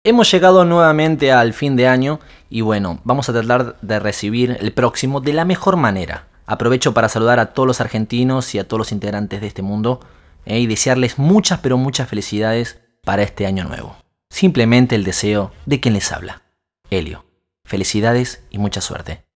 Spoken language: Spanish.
Hemos llegado nuevamente al fin de año y bueno, vamos a tratar de recibir el próximo de la mejor manera. Aprovecho para saludar a todos los argentinos y a todos los integrantes de este mundo y desearles muchas pero muchas felicidades para este año nuevo. Simplemente el deseo de quien les habla, Helio. Felicidades y mucha suerte.